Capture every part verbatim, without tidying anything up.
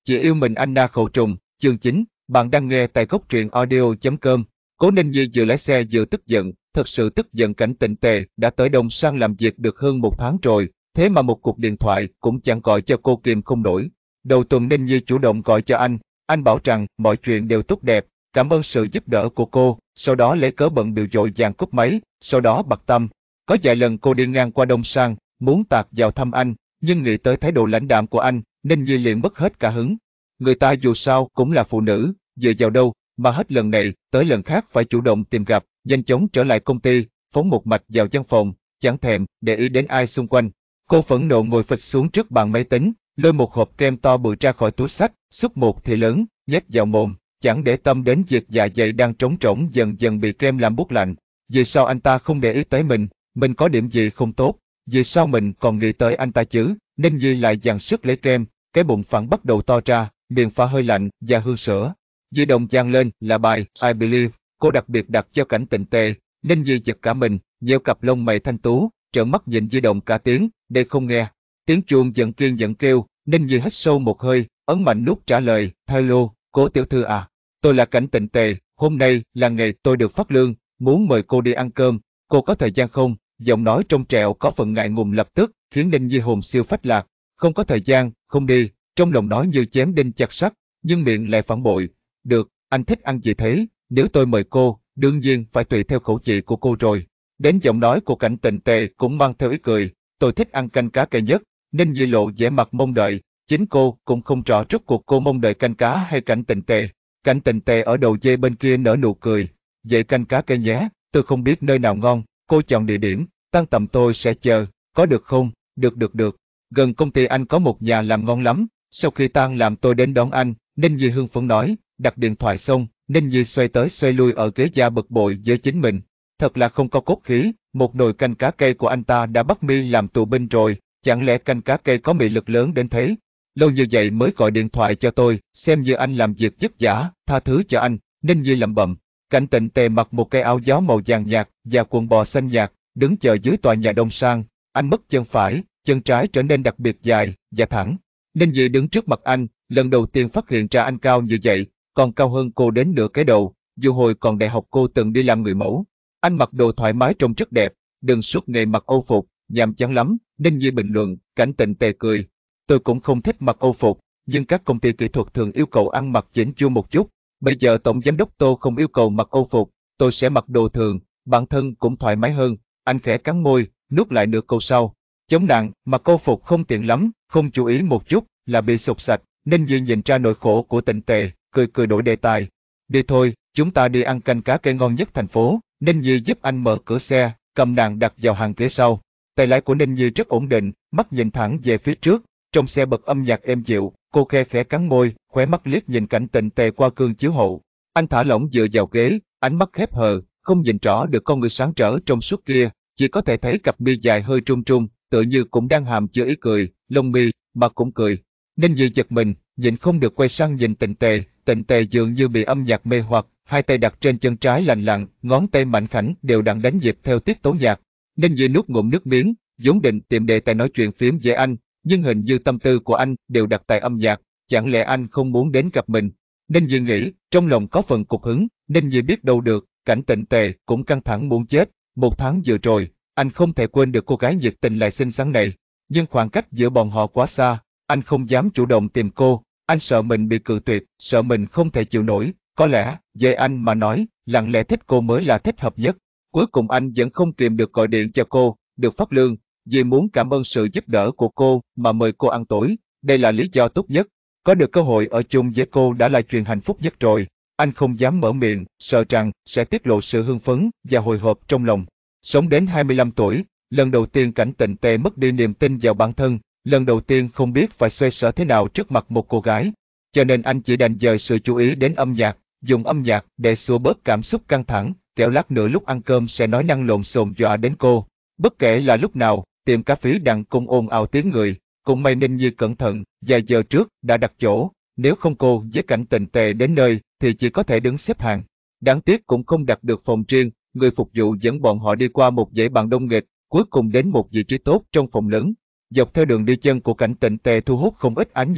Chị yêu mình Anna Khẩu Trùng, chương chín, bạn đang nghe tại góc truyện audio chấm com. Cố Ninh Nhi vừa lái xe vừa tức giận, thật sự tức giận cảnh Tịnh Tề đã tới Đông Sang làm việc được hơn một tháng rồi, thế mà một cuộc điện thoại cũng chẳng gọi cho cô kìm không nổi. Đầu tuần Ninh Nhi chủ động gọi cho anh, anh bảo rằng mọi chuyện đều tốt đẹp, cảm ơn sự giúp đỡ của cô, sau đó lấy cớ bận biểu dội vàng cúp máy, sau đó bặt tâm. Có vài lần cô đi ngang qua Đông Sang, muốn tạt vào thăm anh, nhưng nghĩ tới thái độ lãnh đạm của anh, Ninh Nhi liền mất hết cả hứng. Người ta dù sao cũng là phụ nữ, dựa vào đâu mà hết lần này tới lần khác phải chủ động tìm gặp, nhanh chóng trở lại công ty, phóng một mạch vào văn phòng, chẳng thèm để ý đến ai xung quanh. Cô phẫn nộ ngồi phịch xuống trước bàn máy tính, lôi một hộp kem to bự ra khỏi túi xách, xúc một thì lớn, nhét vào mồm, chẳng để tâm đến việc dạ dày đang trống trỗng dần dần bị kem làm buốt lạnh. Vì sao anh ta không để ý tới mình, mình có điểm gì không tốt, vì sao mình còn nghĩ tới anh ta chứ? Ninh Nhi lại dằn sức lấy kem, cái bụng phẳng bắt đầu to ra, miệng pha hơi lạnh và hương sữa. Di động vang lên là bài I Believe, cô đặc biệt đặt cho cảnh Tịnh Tề. Ninh Nhi giật cả mình, nheo cặp lông mày thanh tú, trợn mắt nhìn di động cả tiếng, để không nghe. Tiếng chuông giận kiên giận kêu, Ninh Nhi hít sâu một hơi, ấn mạnh nút trả lời, hello, cố tiểu thư à, tôi là cảnh Tịnh Tề, hôm nay là ngày tôi được phát lương, muốn mời cô đi ăn cơm, cô có thời gian không? Giọng nói trong trẻo có phần ngại ngùng lập tức khiến Ninh Nhi hồn siêu phách lạc. Không có thời gian, không đi, trong lòng nói như chém đinh chặt sắt, nhưng miệng lại phản bội. Được, anh thích ăn gì thế, nếu tôi mời cô, đương nhiên phải tùy theo khẩu vị của cô rồi. Đến giọng nói của cảnh Tịnh Tề cũng mang theo ý cười, tôi thích ăn canh cá cây nhất. Ninh Nhi lộ vẻ mặt mong đợi, chính cô cũng không rõ rốt cuộc cô mong đợi canh cá hay cảnh Tịnh Tề. Cảnh Tịnh Tề ở đầu dây bên kia nở nụ cười, vậy canh cá cây nhé, tôi không biết nơi nào ngon, cô chọn địa điểm, tan tầm tôi sẽ chờ, có được không? Được được được, gần công ty anh có một nhà làm ngon lắm, sau khi tan làm tôi đến đón anh, Ninh Nhi hưng phấn nói. Đặt điện thoại xong, Ninh Nhi xoay tới xoay lui ở ghế da bực bội với chính mình. Thật là không có cốt khí, một nồi canh cá cây của anh ta đã bắt mi làm tù binh rồi, chẳng lẽ canh cá cây có mị lực lớn đến thế? Lâu như vậy mới gọi điện thoại cho tôi, xem như anh làm việc vất vả, tha thứ cho anh, Ninh Nhi lẩm bẩm. Cảnh Tịnh Tề mặc một cái áo gió màu vàng nhạt và quần bò xanh nhạt, đứng chờ dưới tòa nhà Đông Sang. Anh mất chân phải, chân trái trở nên đặc biệt dài và thẳng. Ninh Nhi đứng trước mặt anh, lần đầu tiên phát hiện ra anh cao như vậy, còn cao hơn cô đến nửa cái đầu, dù hồi còn đại học cô từng đi làm người mẫu. Anh mặc đồ thoải mái trông rất đẹp, đừng suốt ngày mặc âu phục, nhàm chán lắm, Ninh Nhi bình luận. Cảnh Tịnh Tề cười. Tôi cũng không thích mặc âu phục, nhưng các công ty kỹ thuật thường yêu cầu ăn mặc chỉnh chu một chút. Bây giờ tổng giám đốc Tô không yêu cầu mặc âu phục, tôi sẽ mặc đồ thường, bản thân cũng thoải mái hơn. Anh khẽ cắn môi, nuốt lại nửa câu sau. Chống nặng, mặc âu phục không tiện lắm, không chú ý một chút là bị sụp sạch. Ninh Nhi nhìn ra nỗi khổ của Tịnh Tề, cười cười đổi đề tài. Đi thôi, chúng ta đi ăn canh cá cây ngon nhất thành phố. Ninh Nhi giúp anh mở cửa xe, cầm nàng đặt vào hàng ghế sau. Tay lái của Ninh Nhi rất ổn định, mắt nhìn thẳng về phía trước. Trong xe bật âm nhạc êm dịu, cô khe khẽ cắn môi, khóe mắt liếc nhìn cảnh Tịnh Tề qua gương chiếu hậu. Anh thả lỏng dựa vào ghế, ánh mắt khép hờ, không nhìn rõ được con người sáng rỡ trong suốt kia, chỉ có thể thấy cặp mi dài hơi trung trung, tựa như cũng đang hàm chứa ý cười, lông mi mà cũng cười. Ninh Nhi giật mình, nhịn không được quay sang nhìn Tịnh Tề. Tịnh Tề dường như bị âm nhạc mê hoặc, hai tay đặt trên chân trái lành lặn, ngón tay mạnh khảnh đều đặn đánh nhịp theo tiết tấu nhạc. Ninh Nhi nuốt ngụm nước miếng, vốn định tìm đề tài nói chuyện phiếm với anh, nhưng hình như tâm tư của anh đều đặt tại âm nhạc, chẳng lẽ anh không muốn đến gặp mình? Ninh Nhi nghĩ, trong lòng có phần cục hứng. Ninh Nhi biết đâu được, cảnh Tịnh Tề cũng căng thẳng muốn chết. Một tháng vừa rồi, anh không thể quên được cô gái nhiệt tình lại xinh xắn này, nhưng khoảng cách giữa bọn họ quá xa, anh không dám chủ động tìm cô. Anh sợ mình bị cự tuyệt, sợ mình không thể chịu nổi. Có lẽ, về anh mà nói, lặng lẽ thích cô mới là thích hợp nhất. Cuối cùng anh vẫn không kìm được gọi điện cho cô, được phát lương, vì muốn cảm ơn sự giúp đỡ của cô mà mời cô ăn tối. Đây là lý do tốt nhất. Có được cơ hội ở chung với cô đã là chuyện hạnh phúc nhất rồi. Anh không dám mở miệng, sợ rằng sẽ tiết lộ sự hưng phấn và hồi hộp trong lòng. Sống đến hai mươi lăm tuổi, lần đầu tiên cảnh Tịnh Tề mất đi niềm tin vào bản thân, lần đầu tiên không biết phải xoay sở thế nào trước mặt một cô gái. Cho nên anh chỉ đành dời sự chú ý đến âm nhạc, dùng âm nhạc để xua bớt cảm xúc căng thẳng, kẻo lát nữa lúc ăn cơm sẽ nói năng lộn xộn dọa đến cô. Bất kể là lúc nào, tiệm cà phê đặng cũng ồn ào tiếng người, cũng may Ninh Nhi cẩn thận, vài giờ trước đã đặt chỗ, nếu không cô với cảnh Tịnh Tề đến nơi thì chỉ có thể đứng xếp hàng. Đáng tiếc cũng không đặt được phòng riêng, người phục vụ dẫn bọn họ đi qua một dãy bàn đông nghịt, cuối cùng đến một vị trí tốt trong phòng lớn. Dọc theo đường đi chân của cảnh Tịnh Tề thu hút không ít ánh nhìn,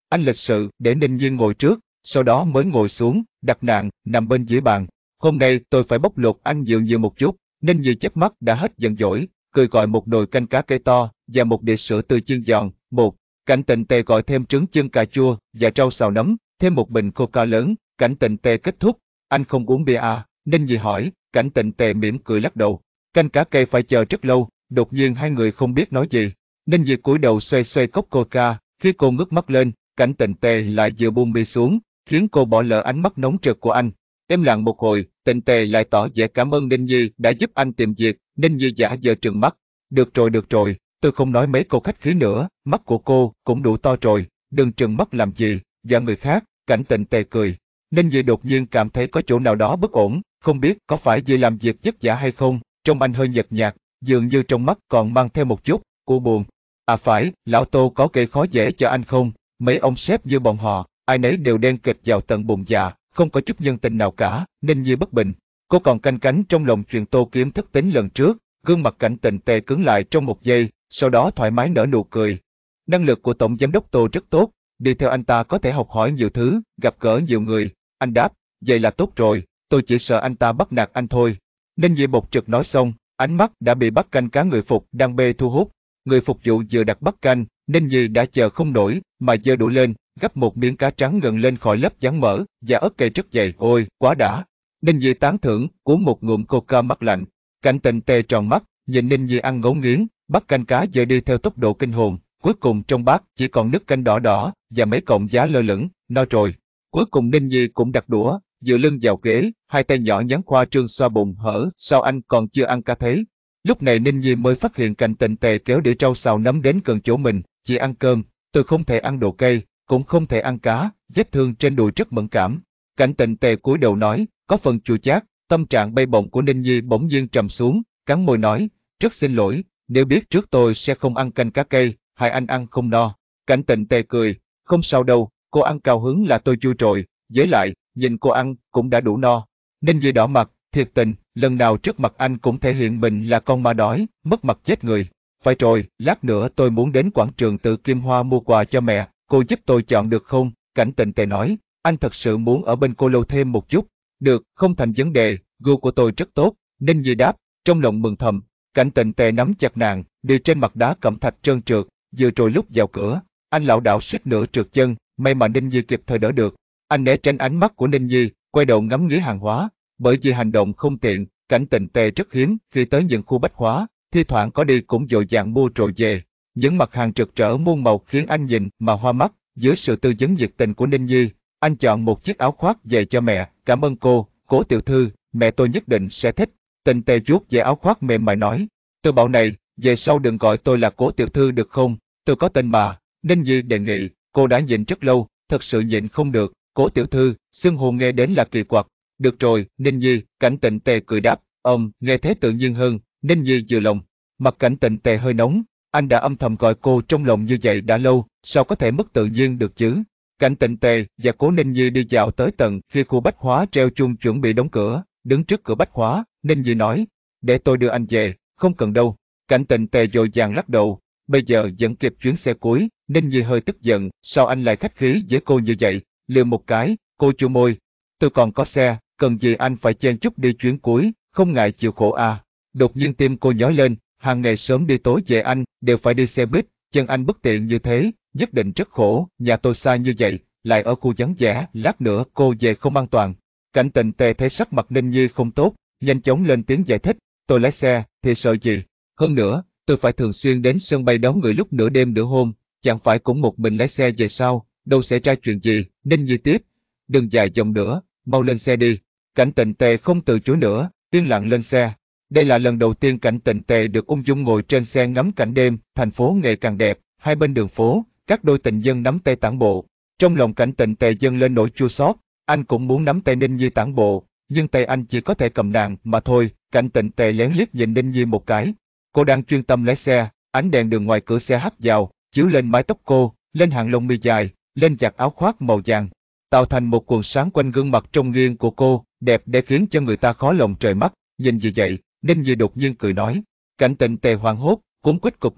Anh lịch sự để Ninh Nhi ngồi trước, sau đó mới ngồi xuống, đặt nạn, nằm bên dưới bàn. Hôm nay tôi phải bóc lột anh nhiều nhiều một chút. Ninh Nhi chớp mắt đã hết giận dỗi, cười gọi một nồi canh cá cây to và một đĩa sữa tươi chiên giòn. Một, Cảnh Tịnh Tề gọi thêm trứng chiên cà chua và rau xào nấm, thêm một bình coca lớn. Cảnh Tịnh Tề kết thúc. Anh không uống bia à? Ninh Nhi hỏi. Cảnh Tịnh Tề mỉm cười lắc đầu. Canh cá cây phải chờ rất lâu. Đột nhiên hai người không biết nói gì. Ninh Nhi cúi đầu xoay xoay cốc coca. Khi cô ngước mắt lên, Cảnh Tịnh Tề lại vừa buông mi xuống, khiến cô bỏ lỡ ánh mắt nóng rực của anh. Im lặng một hồi, Tịnh Tề lại tỏ vẻ cảm ơn Ninh Nhi đã giúp anh tìm việc. Ninh Nhi giả vờ trừng mắt. Được rồi được rồi, tôi không nói mấy câu khách khí nữa, mắt của cô cũng đủ to rồi, đừng trừng mắt làm gì, dọa người khác. Cảnh Tịnh Tề cười. Ninh Nhi đột nhiên cảm thấy có chỗ nào đó bất ổn, không biết có phải vì làm việc vất vả hay không, trông anh hơi nhợt nhạt, dường như trong mắt còn mang theo một chút của buồn. À phải, lão Tô có gây khó dễ cho anh không? Mấy ông sếp như bọn họ, ai nấy đều đen kịch vào tận bụng dạ, không có chút nhân tình nào cả. Ninh Nhi bất bình. Cô còn canh cánh trong lòng chuyện Tô Kiếm thất tính lần trước. Gương mặt Cảnh Tịnh Tề cứng lại trong một giây, sau đó thoải mái nở nụ cười. Năng lực của Tổng Giám đốc Tô rất tốt, đi theo anh ta có thể học hỏi nhiều thứ, gặp gỡ nhiều người. Anh đáp, vậy là tốt rồi, tôi chỉ sợ anh ta bắt nạt anh thôi. Ninh Nhi bộc trực nói xong, ánh mắt đã bị bát canh cá người phục đang bê thu hút. Người phục vụ vừa đặt bát canh, Ninh Nhi đã chờ không nổi, mà giơ đũa lên, gắp một miếng cá trắng gần lên khỏi lớp dán mỡ và ớt cay rất dày. Ôi, quá đã. Ninh Nhi tán thưởng, cuốn một ngụm coca mát lạnh. Cảnh Tịnh Tề tròn mắt, nhìn Ninh Nhi ăn ngấu nghiến, bát canh cá dời đi theo tốc độ kinh hồn. Cuối cùng trong bát chỉ còn nước canh đỏ đỏ và mấy cọng giá lơ lửng. No rồi. Cuối cùng Ninh Nhi cũng đặt đũa, dựa lưng vào ghế, hai tay nhỏ nhắn khoa trương xoa bụng hở. Sao anh còn chưa ăn cá thế? Lúc này Ninh Nhi mới phát hiện Cảnh Tịnh Tề kéo đĩa rau xào nấm đến gần chỗ mình. Chỉ ăn cơm, tôi không thể ăn đồ cay, cũng không thể ăn cá, vết thương trên đùi rất mẫn cảm. Cảnh Tịnh Tề cúi đầu nói, có phần chua chát. Tâm trạng bay bổng của Ninh Nhi bỗng nhiên trầm xuống, cắn môi nói, rất xin lỗi, nếu biết trước tôi sẽ không ăn canh cá cây, hay anh ăn không no. Cảnh Tịnh Tề cười, không sao đâu, cô ăn cao hứng là tôi vui rồi, với lại, nhìn cô ăn cũng đã đủ no. Ninh Nhi đỏ mặt, thiệt tình, lần nào trước mặt anh cũng thể hiện mình là con ma đói, mất mặt chết người. Phải rồi, lát nữa tôi muốn đến quảng trường Tự Kim Hoa mua quà cho mẹ, cô giúp tôi chọn được không? Cảnh Tịnh Tề nói, anh thật sự muốn ở bên cô lâu thêm một chút. Được, không thành vấn đề, gu của tôi rất tốt. Ninh Nhi đáp, trong lòng mừng thầm. Cảnh Tịnh Tề nắm chặt nàng, đi trên mặt đá cẩm thạch trơn trượt. Vừa rồi lúc vào cửa, anh lảo đảo suýt nữa trượt chân, may mà Ninh Nhi kịp thời đỡ được. Anh né tránh ánh mắt của Ninh Nhi, quay đầu ngắm nghía hàng hóa. Bởi vì hành động không tiện, Cảnh Tịnh Tề rất hiếm khi tới những khu bách hóa, thi thoảng có đi cũng dội dàng mua rồi về. Những mặt hàng rực rỡ muôn màu khiến anh nhìn mà hoa mắt. Dưới sự tư vấn nhiệt tình của Ninh Nhi, anh chọn một chiếc áo khoác về cho mẹ. Cảm ơn cô, Cố tiểu thư, mẹ tôi nhất định sẽ thích. Tịnh Tề vuốt về áo khoác mềm mại nói, tôi bảo này, về sau đừng gọi tôi là Cố tiểu thư được không? Tôi có tên mà. Ninh Nhi đề nghị, cô đã nhịn rất lâu, thật sự nhịn không được. Cố tiểu thư, xưng hô nghe đến là kỳ quặc. Được rồi, Ninh Nhi. Cảnh Tịnh Tề cười đáp, ừm, nghe thế tự nhiên hơn. Ninh Nhi vừa lòng. Mặt Cảnh Tịnh Tề hơi nóng, anh đã âm thầm gọi cô trong lòng như vậy đã lâu, sao có thể mất tự nhiên được chứ? Cảnh Tịnh Tề và Cố Ninh Nhi đi dạo tới tận khi khu bách hóa treo chuông chuẩn bị đóng cửa. Đứng trước cửa bách hóa, Ninh Nhi nói, để tôi đưa anh về, không cần đâu. Cảnh Tịnh Tề vội vàng lắc đầu, bây giờ vẫn kịp chuyến xe cuối. Ninh Nhi hơi tức giận, sao anh lại khách khí với cô như vậy? Liều một cái, cô chu môi, tôi còn có xe, cần gì anh phải chen chúc đi chuyến cuối, không ngại chịu khổ à? Đột nhiên tim cô nhói lên, hàng ngày sớm đi tối về anh đều phải đi xe buýt, chân anh bất tiện như thế, nhất định rất khổ. Nhà tôi xa như vậy, lại ở khu vắng vẻ, lát nữa cô về không an toàn. Cảnh Tịnh Tề thấy sắc mặt Ninh Nhi không tốt, nhanh chóng lên tiếng giải thích, tôi lái xe thì sợ gì? Hơn nữa, tôi phải thường xuyên đến sân bay đón người lúc nửa đêm nửa hôm, chẳng phải cũng một mình lái xe về sao? Đâu xảy ra chuyện gì? Ninh Nhi tiếp, đừng dài dòng nữa, mau lên xe đi. Cảnh Tịnh Tề không từ chối nữa, yên lặng lên xe. Đây là lần đầu tiên Cảnh Tịnh Tề được ung dung ngồi trên xe ngắm cảnh đêm. Thành phố ngày càng đẹp, hai bên đường phố, các đôi tình nhân nắm tay tản bộ. Trong lòng Cảnh Tịnh Tề dâng lên nỗi chua xót, anh cũng muốn nắm tay Ninh Nhi tản bộ, nhưng tay anh chỉ có thể cầm nàng mà thôi. Cảnh Tịnh Tề lén liếc nhìn Ninh Nhi một cái. Cô đang chuyên tâm lái xe, ánh đèn đường ngoài cửa xe hắt vào, chiếu lên mái tóc cô, lên hàng lông mi dài, lên vạt áo khoác màu vàng, tạo thành một quần sáng quanh gương mặt trông nghiêng của cô, đẹp để khiến cho người ta khó lòng rời mắt. Nhìn gì vậy? Ninh Nhi đột nhiên cười nói. Cảnh Tịnh Tề hoảng hốt, cuống quýt cụp mắt,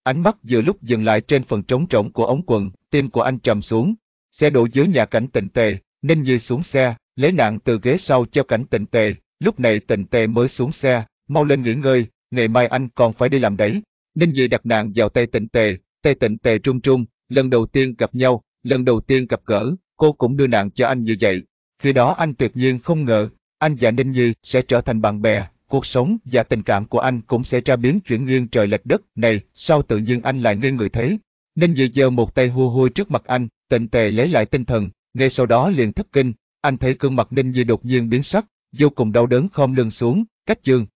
Ánh mắt vừa lúc dừng lại trên phần trống trỏng của ống quần, tim của anh trầm xuống. Xe đổ dưới nhà Cảnh Tịnh Tề, Ninh Nhi xuống xe, lấy nạn từ ghế sau cho Cảnh Tịnh Tề. Lúc này Tịnh Tề mới xuống xe, mau lên nghỉ ngơi, ngày mai anh còn phải đi làm đấy. Ninh Nhi đặt nạn vào tay Tịnh Tề, tay Tịnh Tề run run. Lần đầu tiên gặp nhau, lần đầu tiên gặp gỡ, cô cũng đưa nạn cho anh như vậy. Khi đó anh tuyệt nhiên không ngờ, anh và Ninh Nhi sẽ trở thành bạn bè. Cuộc sống và tình cảm của anh cũng sẽ ra biến chuyển nghiêng trời lệch đất. Này, sao tự nhiên anh lại ngây người thế? Ninh Nhi giơ một tay hùa hùa trước mặt anh. Tịnh Tề lấy lại tinh thần, ngay sau đó liền thất kinh. Anh thấy gương mặt Ninh Nhi đột nhiên biến sắc, vô cùng đau đớn khom lưng xuống. Cách Dương,